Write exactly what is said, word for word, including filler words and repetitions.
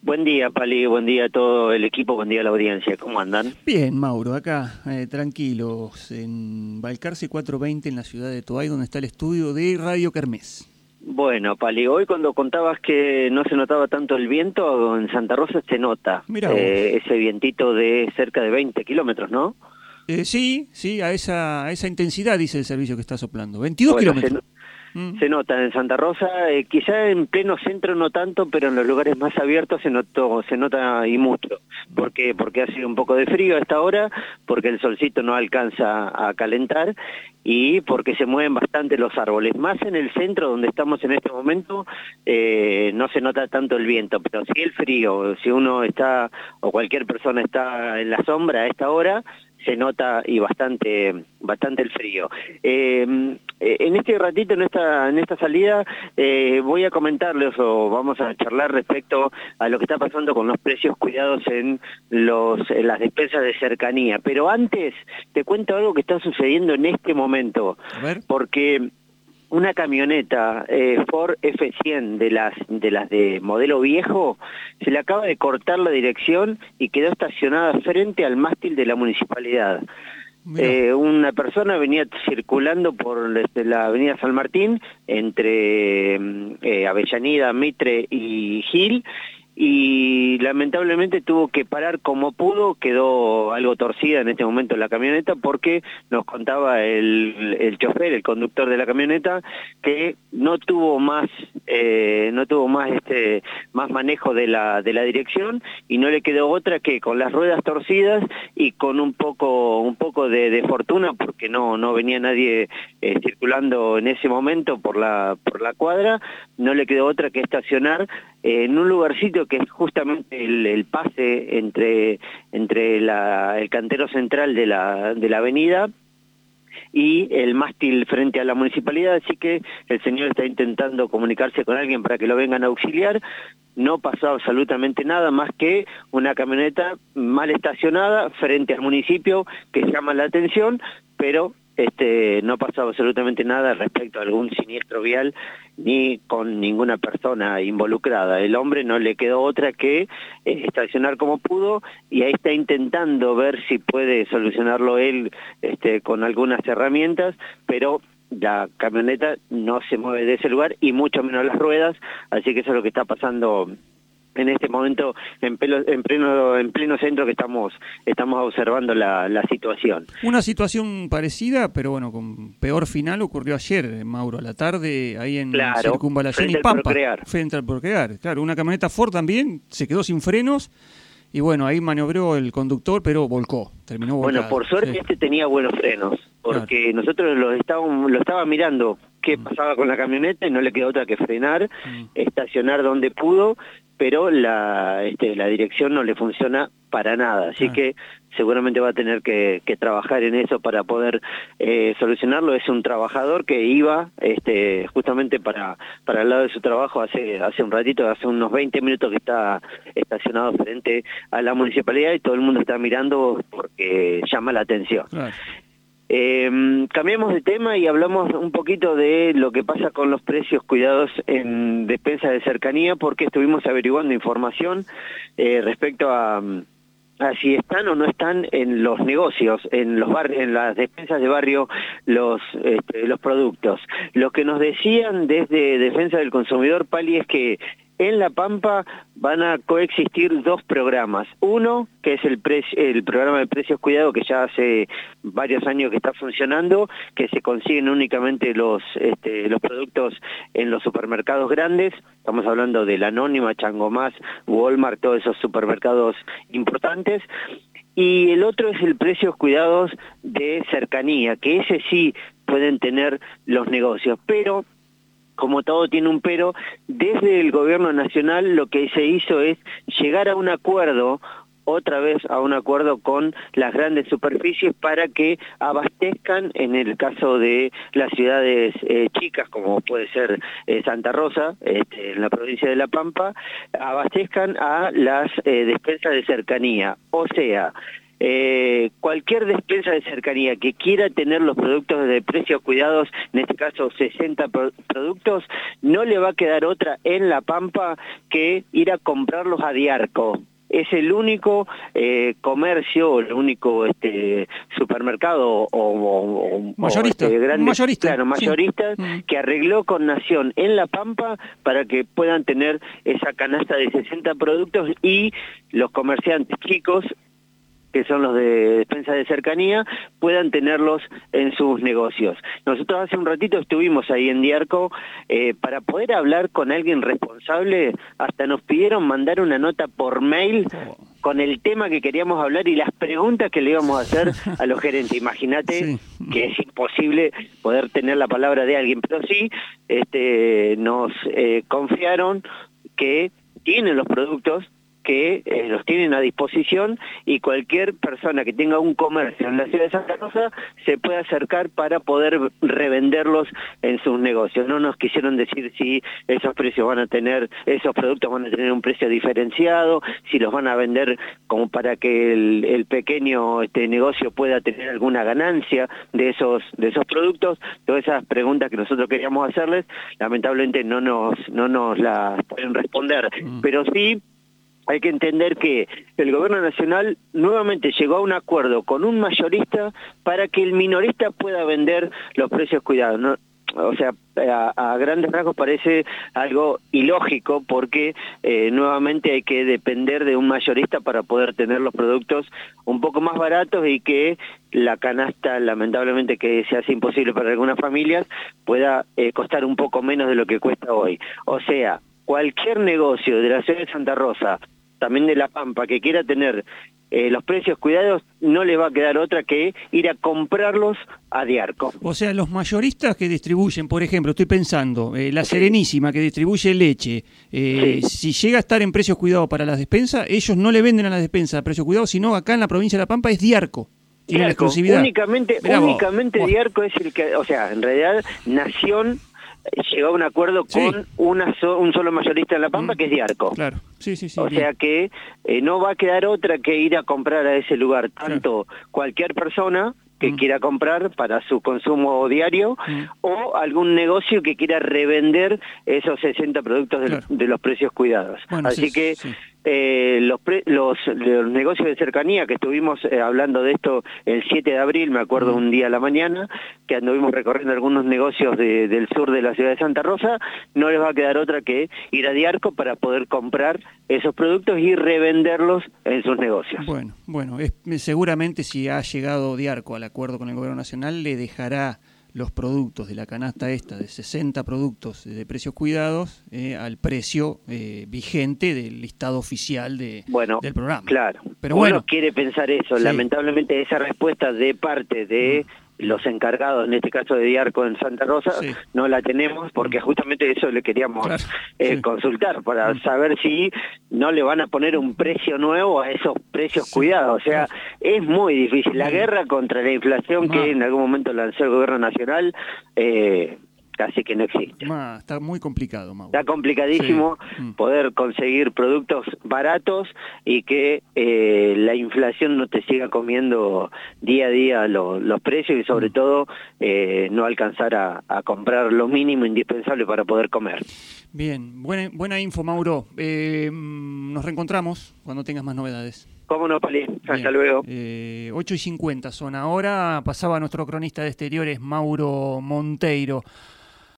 Buen día, Pali, buen día a todo el equipo, buen día a la audiencia. ¿Cómo andan? Bien, Mauro, acá, eh, tranquilos, en Balcarce cuatrocientos veinte, en la ciudad de Toay, donde está el estudio de Radio Kermés. Bueno, Pali, hoy cuando contabas que no se notaba tanto el viento, en Santa Rosa se nota eh, ese vientito de cerca de veinte kilómetros, ¿no? Eh, sí, sí, a esa, a esa intensidad dice el servicio que está soplando. veintidós bueno, kilómetros. Se, mm. se nota en Santa Rosa, eh, quizá en pleno centro no tanto, pero en los lugares más abiertos se notó, se nota y mucho. ¿Por qué? Porque ha sido un poco de frío a esta hora, porque el solcito no alcanza a calentar y porque se mueven bastante los árboles. Más en el centro donde estamos en este momento eh, no se nota tanto el viento, pero sí el frío. Si uno está o cualquier persona está en la sombra a esta hora, se nota y bastante bastante el frío. Eh, en este ratito, en esta en esta salida, eh, voy a comentarles o vamos a charlar respecto a lo que está pasando con los precios cuidados en, los, en las despensas de cercanía. Pero antes, te cuento algo que está sucediendo en este momento. A ver. Porque una camioneta eh, Ford F cien de las de las de modelo viejo se le acaba de cortar la dirección y quedó estacionada frente al mástil de la municipalidad. Eh, una persona venía circulando por desde la avenida San Martín entre eh, Avellaneda, Mitre y Gil, y lamentablemente tuvo que parar como pudo. Quedó algo torcida en este momento la camioneta porque nos contaba el, el chofer, el conductor de la camioneta, que no tuvo más eh, no tuvo más este más manejo de la de la dirección y no le quedó otra que con las ruedas torcidas y con un poco un poco de, de fortuna, porque no no venía nadie eh, circulando en ese momento por la por la cuadra, no le quedó otra que estacionar en un lugarcito que es justamente el, el pase entre entre la, el cantero central de la de la avenida y el mástil frente a la municipalidad. Así que el señor está intentando comunicarse con alguien para que lo vengan a auxiliar. No pasó absolutamente nada más que una camioneta mal estacionada frente al municipio que llama la atención, pero este no pasó absolutamente nada respecto a algún siniestro vial ni con ninguna persona involucrada. El hombre no le quedó otra que eh, estacionar como pudo y ahí está intentando ver si puede solucionarlo él este, con algunas herramientas, pero la camioneta no se mueve de ese lugar y mucho menos las ruedas, así que eso es lo que está pasando en este momento en, pelo, en pleno en pleno centro, que estamos estamos observando la, la situación. Una situación parecida, pero bueno, con peor final, ocurrió ayer, Mauro, a la tarde, ahí en claro, Circunvalación y Pampa. Frente al Procrear. Claro, una camioneta Ford también se quedó sin frenos y bueno, ahí maniobró el conductor, pero volcó, terminó volcado. Bueno, por suerte sí. Este tenía buenos frenos, porque claro, nosotros lo estábamos lo estaba mirando qué mm. pasaba con la camioneta y no le quedó otra que frenar, mm. estacionar donde pudo, pero la este, la dirección no le funciona para nada, así ah. que seguramente va a tener que, que trabajar en eso para poder eh, solucionarlo. Es un trabajador que iba este, justamente para para el lado de su trabajo hace hace un ratito, hace unos veinte minutos que está estacionado frente a la municipalidad y todo el mundo está mirando porque llama la atención. Claro. Eh, cambiamos de tema y hablamos un poquito de lo que pasa con los precios cuidados en despensas de cercanía, porque estuvimos averiguando información eh, respecto a, a si están o no están en los negocios, en los barrios, en las despensas de barrio, los este, los productos. Lo que nos decían desde Defensa del Consumidor, Pali, es que en La Pampa van a coexistir dos programas. Uno, que es el, el programa de precios cuidados, que ya hace varios años que está funcionando, que se consiguen únicamente los este, los productos en los supermercados grandes. Estamos hablando de La Anónima, Changomás, Walmart, todos esos supermercados importantes. Y el otro es el precios cuidados de cercanía, que ese sí pueden tener los negocios, pero como todo tiene un pero, desde el gobierno nacional lo que se hizo es llegar a un acuerdo, otra vez a un acuerdo con las grandes superficies para que abastezcan, en el caso de las ciudades eh, chicas, como puede ser eh, Santa Rosa, este, en la provincia de La Pampa, abastezcan a las eh, despensas de cercanía. O sea, eh, cualquier despensa de cercanía que quiera tener los productos de precios cuidados, en este caso sesenta pro productos, no le va a quedar otra en La Pampa que ir a comprarlos a Diarco. Es el único eh, comercio, el único este, supermercado o, o, o mayorista, o, este, grande, mayorista, claro, mayorista sí. que arregló con Nación en La Pampa para que puedan tener esa canasta de sesenta productos y los comerciantes chicos, que son los de despensa de cercanía, puedan tenerlos en sus negocios. Nosotros hace un ratito estuvimos ahí en Diarco, eh, para poder hablar con alguien responsable, hasta nos pidieron mandar una nota por mail con el tema que queríamos hablar y las preguntas que le íbamos a hacer a los gerentes. Imagínate sí. que es imposible poder tener la palabra de alguien, pero sí este, nos eh, confiaron que tienen los productos, que eh, los tienen a disposición y cualquier persona que tenga un comercio en la ciudad de Santa Rosa se puede acercar para poder revenderlos en sus negocios. No nos quisieron decir si esos precios van a tener, esos productos van a tener un precio diferenciado, si los van a vender como para que el, el pequeño este negocio pueda tener alguna ganancia de esos de esos productos. Todas esas preguntas que nosotros queríamos hacerles, lamentablemente no nos no nos las pueden responder, mm. pero sí hay que entender que el gobierno nacional nuevamente llegó a un acuerdo con un mayorista para que el minorista pueda vender los precios cuidados, ¿no? O sea, a, a grandes rasgos parece algo ilógico porque eh, nuevamente hay que depender de un mayorista para poder tener los productos un poco más baratos y que la canasta, lamentablemente que se hace imposible para algunas familias, pueda eh, costar un poco menos de lo que cuesta hoy. O sea, cualquier negocio de la ciudad de Santa Rosa, también de La Pampa, que quiera tener eh, los precios cuidados, no le va a quedar otra que ir a comprarlos a Diarco. O sea, los mayoristas que distribuyen, por ejemplo, estoy pensando, eh, la Serenísima que distribuye leche, eh, sí. si llega a estar en precios cuidados para las despensas, ellos no le venden a las despensas a precios cuidados, sino acá en la provincia de La Pampa es Diarco. Tiene la exclusividad. Únicamente, únicamente Diarco es el que, o sea, en realidad Nación llegó a un acuerdo con sí. una so, un solo mayorista en La Pampa, mm, que es Diarco. Claro, sí, sí, sí. O bien. sea que eh, no va a quedar otra que ir a comprar a ese lugar, tanto claro. cualquier persona que mm. quiera comprar para su consumo diario mm. o algún negocio que quiera revender esos sesenta productos de, claro. de los precios cuidados. Bueno, Así sí, que sí. Eh, los, pre, los, los negocios de cercanía, que estuvimos eh, hablando de esto el siete de abril, me acuerdo mm. un día a la mañana, que anduvimos recorriendo algunos negocios de, del sur de la ciudad de Santa Rosa, no les va a quedar otra que ir a Diarco para poder comprar esos productos y revenderlos en sus negocios. Bueno, bueno, es, seguramente si ha llegado Diarco al acuerdo con el gobierno nacional, le dejará los productos de la canasta esta de sesenta productos de precios cuidados eh, al precio eh, vigente del listado oficial de, bueno, del programa. Claro, pero uno bueno, quiere pensar eso, sí. Lamentablemente esa respuesta de parte de mm. los encargados, en este caso de Diarco en Santa Rosa, sí. no la tenemos porque justamente eso le queríamos claro. eh, sí. consultar para mm. saber si no le van a poner un precio nuevo a esos precios sí. cuidados. O sea, claro. es muy difícil. La sí. guerra contra la inflación ah. que en algún momento lanzó el gobierno nacional, eh, casi que no existe. Ma, está muy complicado, Mauro. Está complicadísimo sí. poder conseguir productos baratos y que eh, la inflación no te siga comiendo día a día lo, los precios y sobre mm. todo eh, no alcanzar a, a comprar lo mínimo indispensable para poder comer. Bien, buena, buena info, Mauro. Eh, nos reencontramos cuando tengas más novedades. ¿Cómo no, Pali? Hasta Bien. luego. Eh, ocho y cincuenta son ahora. Pasaba nuestro cronista de exteriores, Mauro Monteiro.